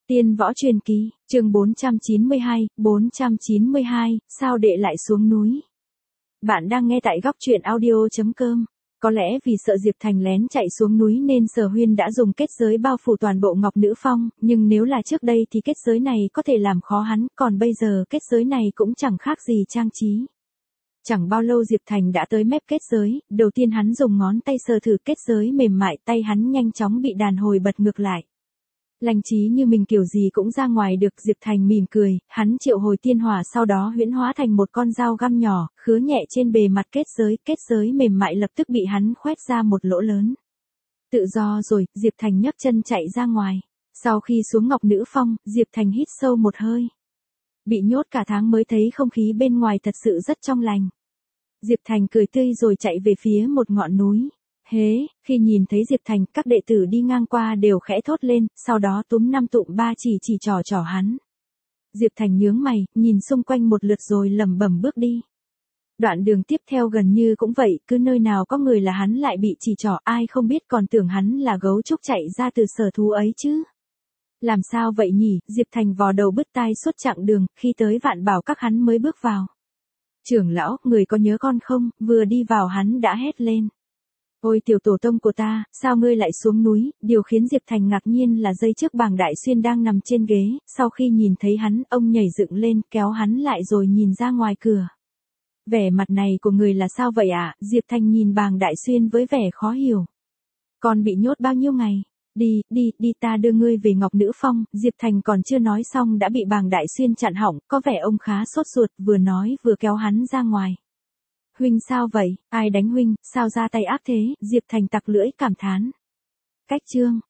Tiên võ truyền kỳ, chương 492, sao đệ lại xuống núi. Bạn đang nghe tại góc truyện audio.com. Có lẽ vì sợ Diệp Thành lén chạy xuống núi nên Sở Huyên đã dùng kết giới bao phủ toàn bộ Ngọc Nữ Phong, nhưng nếu là trước đây thì kết giới này có thể làm khó hắn, còn bây giờ kết giới này cũng chẳng khác gì trang trí. Chẳng bao lâu Diệp Thành đã tới mép kết giới, đầu tiên hắn dùng ngón tay sờ thử kết giới mềm mại, tay hắn nhanh chóng bị đàn hồi bật ngược lại. Lành trí như mình kiểu gì cũng ra ngoài được. Diệp Thành mỉm cười, hắn triệu hồi tiên hỏa sau đó huyễn hóa thành một con dao găm nhỏ, khứa nhẹ trên bề mặt kết giới mềm mại lập tức bị hắn khoét ra một lỗ lớn. Tự do rồi, Diệp Thành nhấc chân chạy ra ngoài. Sau khi xuống Ngọc Nữ Phong, Diệp Thành hít sâu một hơi. Bị nhốt cả tháng mới thấy không khí bên ngoài thật sự rất trong lành. Diệp Thành cười tươi rồi chạy về phía một ngọn núi. Hế, khi nhìn thấy Diệp Thành, các đệ tử đi ngang qua đều khẽ thốt lên, sau đó túm năm tụm ba chỉ trỏ hắn. Diệp Thành nhướng mày, nhìn xung quanh một lượt rồi lẩm bẩm bước đi. Đoạn đường tiếp theo gần như cũng vậy, cứ nơi nào có người là hắn lại bị chỉ trỏ, ai không biết còn tưởng hắn là gấu trúc chạy ra từ sở thú ấy chứ. Làm sao vậy nhỉ? Diệp Thành vò đầu bứt tai suốt chặng đường, khi tới Vạn Bảo Các hắn mới bước vào. Trưởng lão, người có nhớ con không? Vừa đi vào hắn đã hét lên. Ôi tiểu tổ tông của ta, sao ngươi lại xuống núi? Điều khiến Diệp Thành ngạc nhiên là giây trước Bàng Đại Xuyên đang nằm trên ghế, sau khi nhìn thấy hắn, ông nhảy dựng lên, kéo hắn lại rồi nhìn ra ngoài cửa. Vẻ mặt này của người là sao vậy ạ? Diệp Thành nhìn Bàng Đại Xuyên với vẻ khó hiểu. Con bị nhốt bao nhiêu ngày? Đi ta đưa ngươi về Ngọc Nữ Phong. Diệp Thành còn chưa nói xong đã bị Bàng Đại Xuyên chặn họng, có vẻ ông khá sốt ruột, vừa nói vừa kéo hắn ra ngoài. Huynh sao vậy? Ai đánh huynh? Sao ra tay ác thế? Diệp Thành tặc lưỡi cảm thán. Cách chương